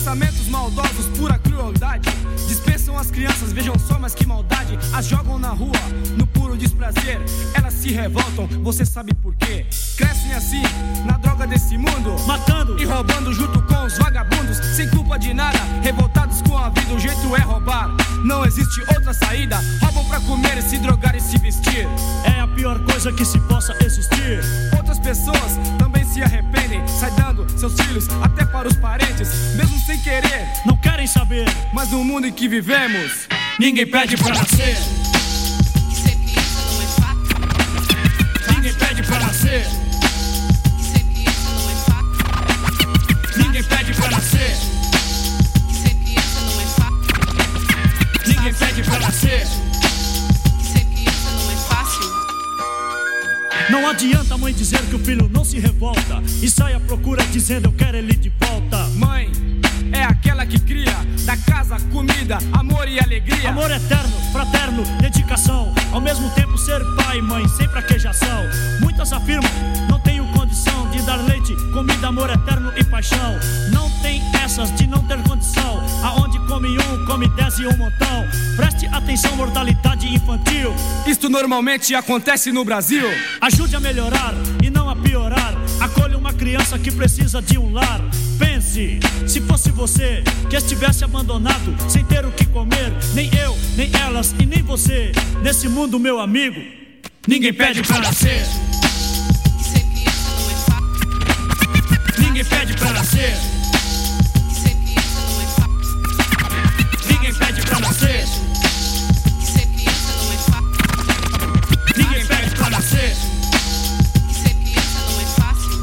Pensamentos maldosos, pura crueldade. Dispensam as crianças, vejam só, mas que maldade. As jogam na rua, no puro desprazer. Elas se revoltam, você sabe por quê. Crescem assim, na droga desse mundo, matando e roubando junto com os vagabundos. Sem culpa de nada, revoltados com a vida. O jeito é roubar, não existe outra saída. Roubam pra comer, se drogar e se vestir. É a pior coisa que se possa existir. Outras pessoas também se arrependem, sai dando seus filhos até para os parentes, mesmo sem querer. Não querem saber, mas no mundo em que vivemos, ninguém pede pra nascer. Ser criança não é fácil. Ninguém pede pra nascer. Ser criança não é fácil. Ninguém pede pra nascer. Ser criança não é fácil. Ninguém pede pra nascer. Ser criança não é fácil. Não adianta a mãe dizer que o filho não se revolta e sai à procura dizendo eu quero ele de volta. Mãe é aquela que cria, da casa, comida, amor e alegria. Amor eterno, fraterno, dedicação. Ao mesmo tempo ser pai e mãe, sem fraquejação. Muitas afirmam, não tenho condição de dar leite, comida, amor eterno e paixão. Não tem essas de não ter condição. Aonde come um, come 10 e um montão. Preste atenção, mortalidade infantil. Isto normalmente acontece no Brasil. Ajude a melhorar e não a piorar. Acolha uma criança que precisa de um lar. Pense, se fosse você que estivesse abandonado, sem ter o que comer. Nem eu, nem elas e nem você. Nesse mundo, meu amigo, ninguém pede pra nascer. Ser criança não é fácil. Ninguém pede pra nascer. Ser criança não é fácil. Ninguém pede pra nascer. Ser criança não é fácil. Ninguém pede pra nascer. Ser criança não é fácil.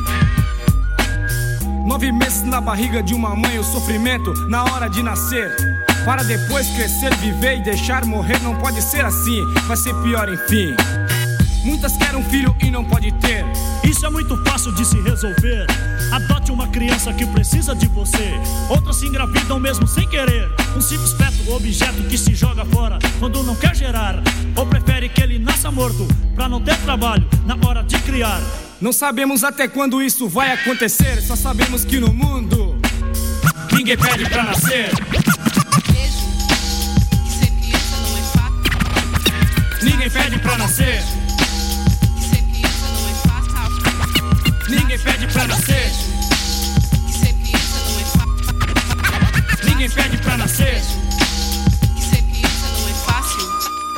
9 meses na barriga de uma mãe, o sofrimento na hora de nascer. Para depois crescer, viver e deixar morrer. Não pode ser assim, vai ser pior enfim. Muitas querem um filho e não pode ter. Isso é muito fácil de se resolver. Adote uma criança que precisa de você. Outras se engravidam mesmo sem querer. Um simples feto, objeto que se joga fora quando não quer gerar. Ou prefere que ele nasça morto pra não ter trabalho na hora de criar. Não sabemos até quando isso vai acontecer. Só sabemos que no mundo ninguém pede pra nascer. Vejo que ser criança não é fácil. Ninguém pede pra nascer. Ser criança não é fácil. Ninguém pede pra nascer. Ser criança não é fácil. Ninguém pede pra nascer. Ser criança não é fácil.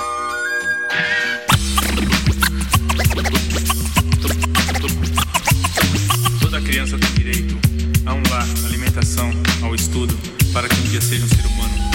Toda criança tem direito a um lar, alimentação, ao estudo, para que um dia seja um ser humano